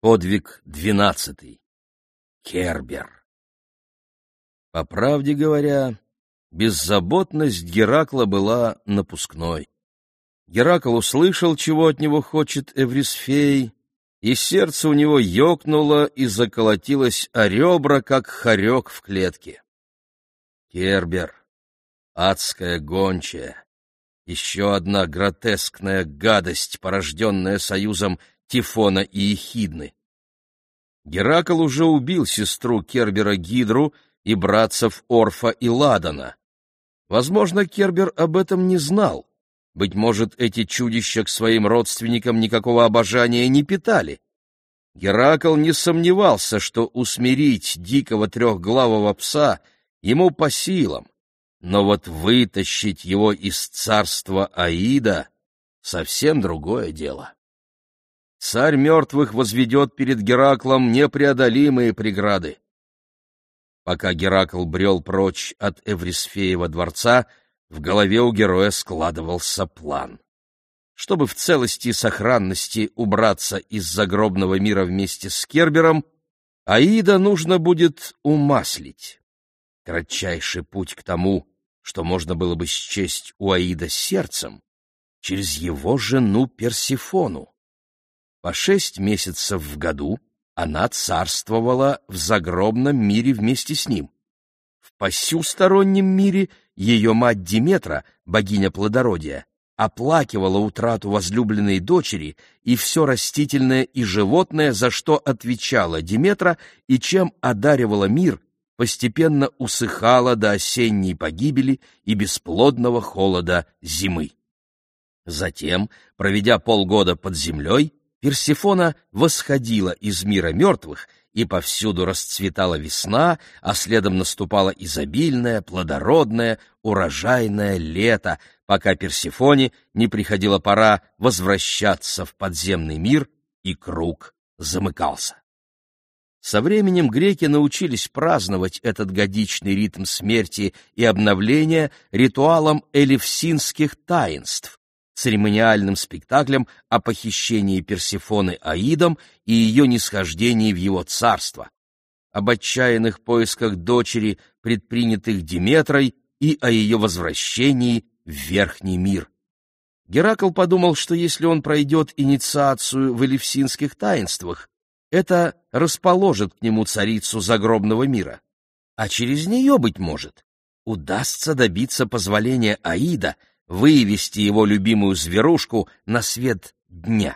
Подвиг 12. Кербер. По правде говоря, беззаботность Геракла была напускной. Геракл услышал, чего от него хочет Эврисфей, и сердце у него ёкнуло и заколотилось о ребра, как хорек в клетке. Кербер, адская гончая, еще одна гротескная гадость, порожденная союзом Тифона и Эхидны. Геракл уже убил сестру Кербера Гидру и братцев Орфа и Ладана. Возможно, Кербер об этом не знал. Быть может, эти чудища к своим родственникам никакого обожания не питали. Геракл не сомневался, что усмирить дикого трехглавого пса ему по силам, но вот вытащить его из царства Аида — совсем другое дело. Царь мертвых возведет перед Гераклом непреодолимые преграды. Пока Геракл брел прочь от Эврисфеева дворца, в голове у героя складывался план. Чтобы в целости и сохранности убраться из загробного мира вместе с Кербером, Аида нужно будет умаслить. Кратчайший путь к тому, что можно было бы счесть у Аида сердцем, через его жену Персифону. По 6 месяцев в году она царствовала в загробном мире вместе с ним. В посюстороннем мире ее мать Диметра, богиня плодородия, оплакивала утрату возлюбленной дочери и все растительное и животное, за что отвечала Диметра и чем одаривала мир, постепенно усыхала до осенней погибели и бесплодного холода зимы. Затем, проведя полгода под землей, Персифона восходила из мира мертвых, и повсюду расцветала весна, а следом наступало изобильное, плодородное, урожайное лето, пока Персифоне не приходила пора возвращаться в подземный мир, и круг замыкался. Со временем греки научились праздновать этот годичный ритм смерти и обновления ритуалом элевсинских таинств, церемониальным спектаклем о похищении Персифоны Аидом и ее нисхождении в его царство, об отчаянных поисках дочери, предпринятых Диметрой, и о ее возвращении в верхний мир. Геракл подумал, что если он пройдет инициацию в элевсинских таинствах, это расположит к нему царицу загробного мира, а через нее, быть может, удастся добиться позволения Аида вывести его любимую зверушку на свет дня.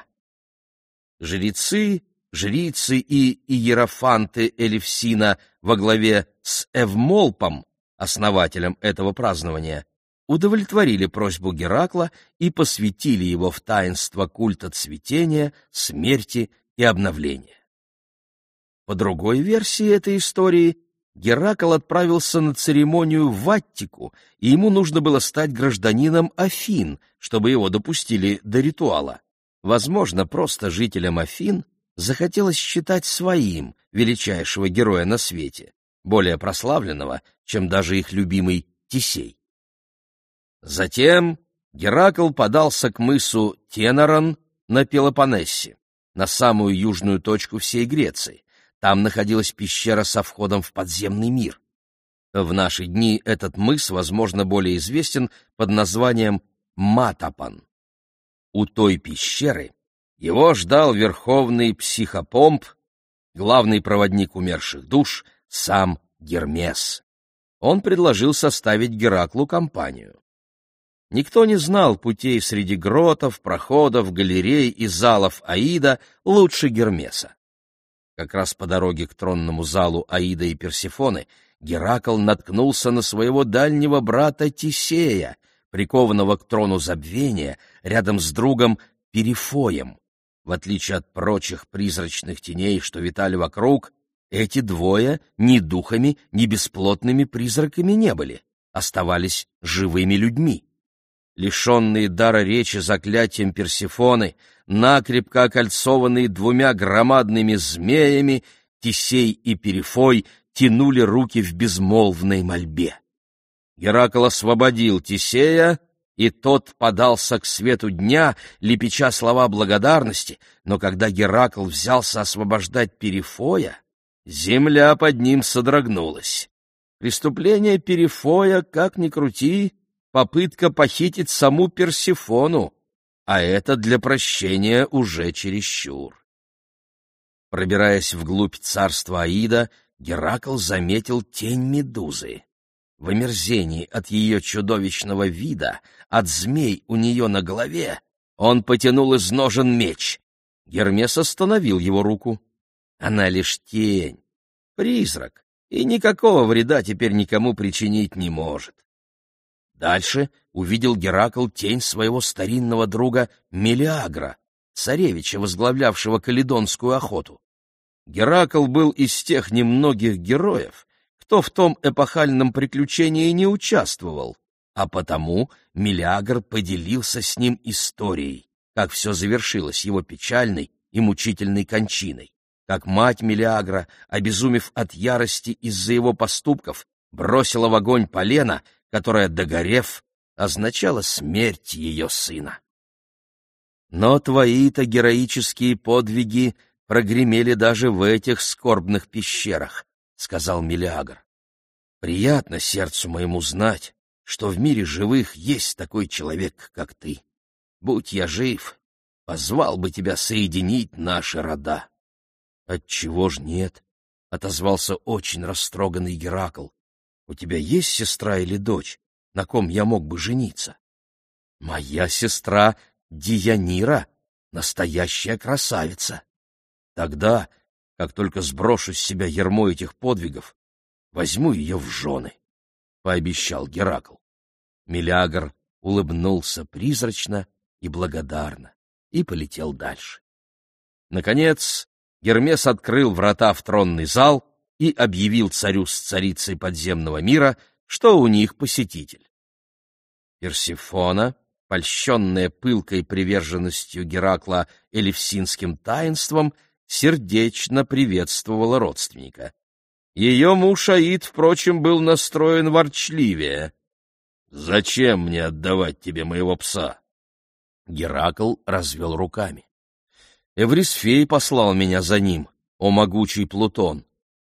Жрецы, жрицы и иерофанты Элевсина во главе с Эвмолпом, основателем этого празднования, удовлетворили просьбу Геракла и посвятили его в таинство культа цветения, смерти и обновления. По другой версии этой истории, Геракл отправился на церемонию в Аттику, и ему нужно было стать гражданином Афин, чтобы его допустили до ритуала. Возможно, просто жителям Афин захотелось считать своим величайшего героя на свете, более прославленного, чем даже их любимый Тисей. Затем Геракл подался к мысу Тенорон на Пелопоннесе, на самую южную точку всей Греции. Там находилась пещера со входом в подземный мир. В наши дни этот мыс, возможно, более известен под названием Матапан. У той пещеры его ждал верховный психопомп, главный проводник умерших душ, сам Гермес. Он предложил составить Гераклу компанию. Никто не знал путей среди гротов, проходов, галерей и залов Аида лучше Гермеса. Как раз по дороге к тронному залу Аида и Персифоны Геракл наткнулся на своего дальнего брата Тисея, прикованного к трону забвения рядом с другом Перифоем. В отличие от прочих призрачных теней, что витали вокруг, эти двое ни духами, ни бесплотными призраками не были, оставались живыми людьми. Лишенные дара речи заклятием Персифоны, накрепко окольцованные 2 громадными змеями, Тисей и Перифой тянули руки в безмолвной мольбе. Геракл освободил Тисея, и тот подался к свету дня, лепеча слова благодарности, но когда Геракл взялся освобождать Перифоя, земля под ним содрогнулась. Преступление Перифоя, как ни крути, попытка похитить саму Персефону, а это для прощения уже чересчур. Пробираясь вглубь царства Аида, Геракл заметил тень Медузы. В омерзении от ее чудовищного вида, от змей у нее на голове, он потянул из ножен меч. Гермес остановил его руку. Она лишь тень, призрак, и никакого вреда теперь никому причинить не может. Дальше увидел Геракл тень своего старинного друга Мелиагра, царевича, возглавлявшего каледонскую охоту. Геракл был из тех немногих героев, кто в том эпохальном приключении не участвовал, а потому Мелиагр поделился с ним историей, как все завершилось его печальной и мучительной кончиной, как мать Мелиагра, обезумев от ярости из-за его поступков, бросила в огонь полено, которое, догорев, означало смерть ее сына. Но твои-то героические подвиги прогремели даже в этих скорбных пещерах, — сказал Мелиагр. Приятно сердцу моему знать, что в мире живых есть такой человек, как ты. Будь я жив, позвал бы тебя соединить наши рода. — Отчего ж нет? — отозвался очень растроганный Геракл. — У тебя есть сестра или дочь, на ком я мог бы жениться? — Моя сестра Дионира, настоящая красавица. Тогда, как только сброшу с себя ярмо этих подвигов, возьму ее в жены, — пообещал Геракл. Мелиагр улыбнулся призрачно и благодарно и полетел дальше. Наконец, Гермес открыл врата в тронный зал и объявил царю с царицей подземного мира, что у них посетитель. Персефона, польщенная пылкой приверженностью Геракла элевсинским таинствам, сердечно приветствовала родственника. Ее муж Аид, впрочем, был настроен ворчливее. «Зачем мне отдавать тебе моего пса?» Геракл развел руками. «Эврисфей послал меня за ним, о могучий Плутон».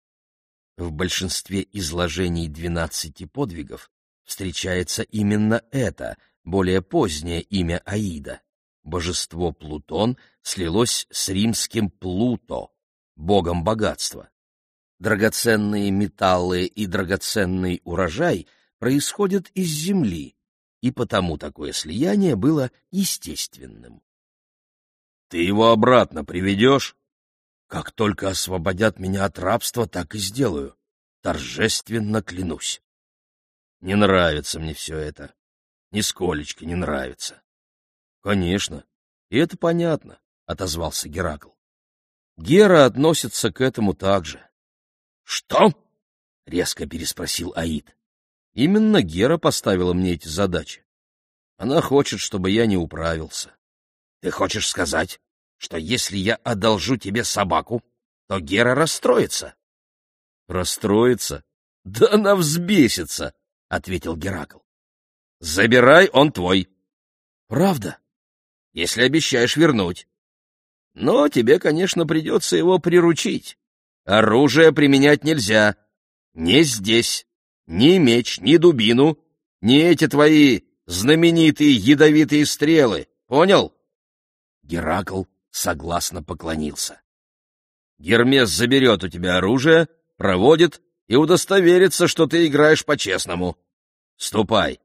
В большинстве изложений 12 подвигов встречается именно это, более позднее имя Аида. Божество Плутон слилось с римским Плуто, богом богатства. Драгоценные металлы и драгоценный урожай происходят из земли, и потому такое слияние было естественным. «Ты его обратно приведешь?» «Как только освободят меня от рабства, так и сделаю. Торжественно клянусь». «Не нравится мне все это. Нисколечко не нравится». «Конечно, и это понятно», — отозвался Геракл. «Гера относится к этому так же». «Что?» — резко переспросил Аид. «Именно Гера поставила мне эти задачи. Она хочет, чтобы я не управился». «Ты хочешь сказать, что если я одолжу тебе собаку, то Гера расстроится?» «Расстроится? Да она взбесится», — ответил Геракл. «Забирай, он твой». «Правда? Если обещаешь вернуть. Но тебе, конечно, придется его приручить. Оружие применять нельзя. Не здесь. Ни меч, ни дубину, ни эти твои знаменитые ядовитые стрелы. Понял?» Геракл согласно поклонился. «Гермес заберет у тебя оружие, проводит и удостоверится, что ты играешь по-честному. Ступай».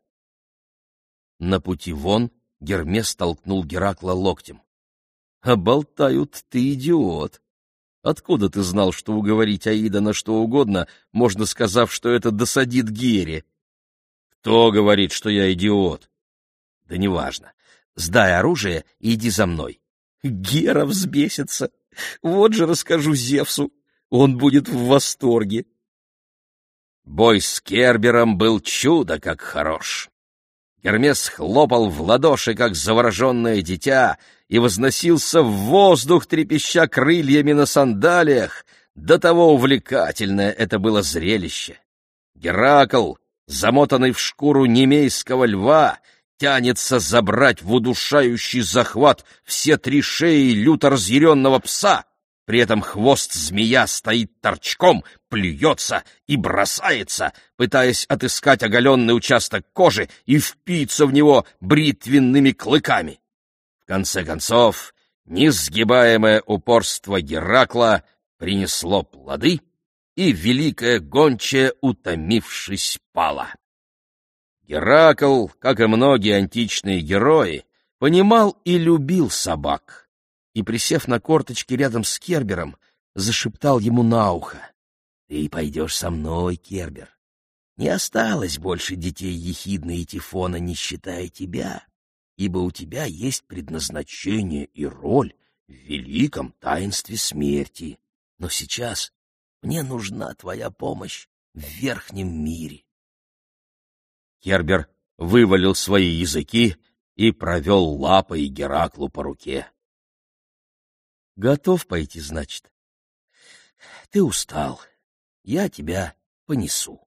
На пути вон Гермес толкнул Геракла локтем. «А болтают, ты идиот. Откуда ты знал, что уговорить Аида на что угодно, можно, сказав, что это досадит Гере?» «Кто говорит, что я идиот?» «Да неважно. Сдай оружие и иди за мной». «Гера взбесится. Вот же расскажу Зевсу. Он будет в восторге». Бой с Кербером был чудо как хорош. Гермес хлопал в ладоши, как завороженное дитя, и возносился в воздух, трепеща крыльями на сандалиях. До того увлекательное это было зрелище. Геракл, замотанный в шкуру немейского льва, тянется забрать в удушающий захват все 3 шеи люто разъяренного пса. При этом хвост змея стоит торчком, плюется и бросается, пытаясь отыскать оголенный участок кожи и впиться в него бритвенными клыками. В конце концов, несгибаемое упорство Геракла принесло плоды, и великая гончая, утомившись, пала. Геракл, как и многие античные герои, понимал и любил собак, и, присев на корточки рядом с Кербером, зашептал ему на ухо: «Ты пойдешь со мной, Кербер. Не осталось больше детей Ехидны и Тифона, не считая тебя, ибо у тебя есть предназначение и роль в великом таинстве смерти. Но сейчас мне нужна твоя помощь в верхнем мире». Кербер вывалил свои языки и провел лапой Гераклу по руке. «Готов пойти, значит? Ты устал. Я тебя понесу».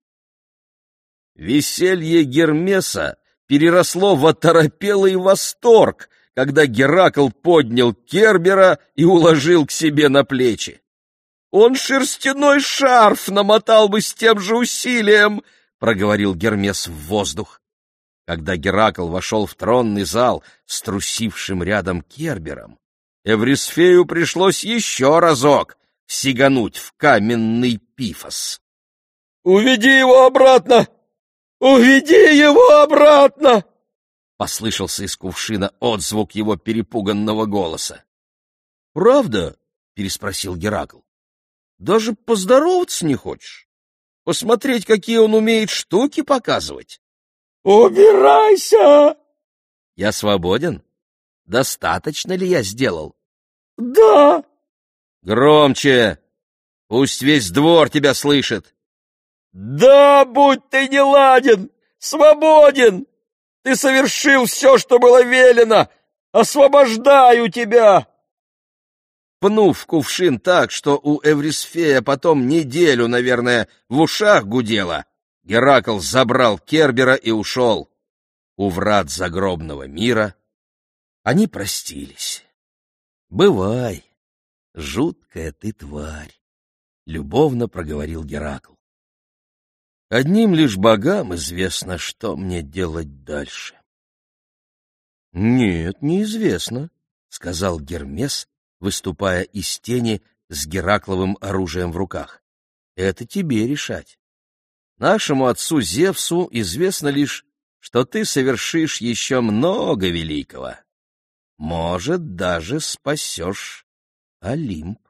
Веселье Гермеса переросло в оторопелый восторг, когда Геракл поднял Кербера и уложил к себе на плечи. «Он шерстяной шарф намотал бы с тем же усилием», — проговорил Гермес в воздух. Когда Геракл вошел в тронный зал с трусившим рядом Кербером, Эврисфею пришлось еще разок сигануть в каменный пифос. «Уведи его обратно! Уведи его обратно!» — послышался из кувшина отзвук его перепуганного голоса. «Правда?» — переспросил Геракл. «Даже поздороваться не хочешь? Посмотреть, какие он умеет штуки показывать?» «Убирайся!» «Я свободен? Достаточно ли я сделал?» «Да!» «Громче! Пусть весь двор тебя слышит!» «Да, будь ты неладен! Свободен! Ты совершил все, что было велено! Освобождаю тебя!» Пнув кувшин так, что у Эврисфея потом неделю, наверное, в ушах гудело, Геракл забрал Кербера и ушел. У врат загробного мира они простились. «Бывай, жуткая ты тварь», — любовно проговорил Геракл. «Одним лишь богам известно, что мне делать дальше». «Нет, неизвестно», — сказал Гермес, выступая из тени с Геракловым оружием в руках. «Это тебе решать. Нашему отцу Зевсу известно лишь, что ты совершишь еще много великого. Может, даже спасешь Олимп».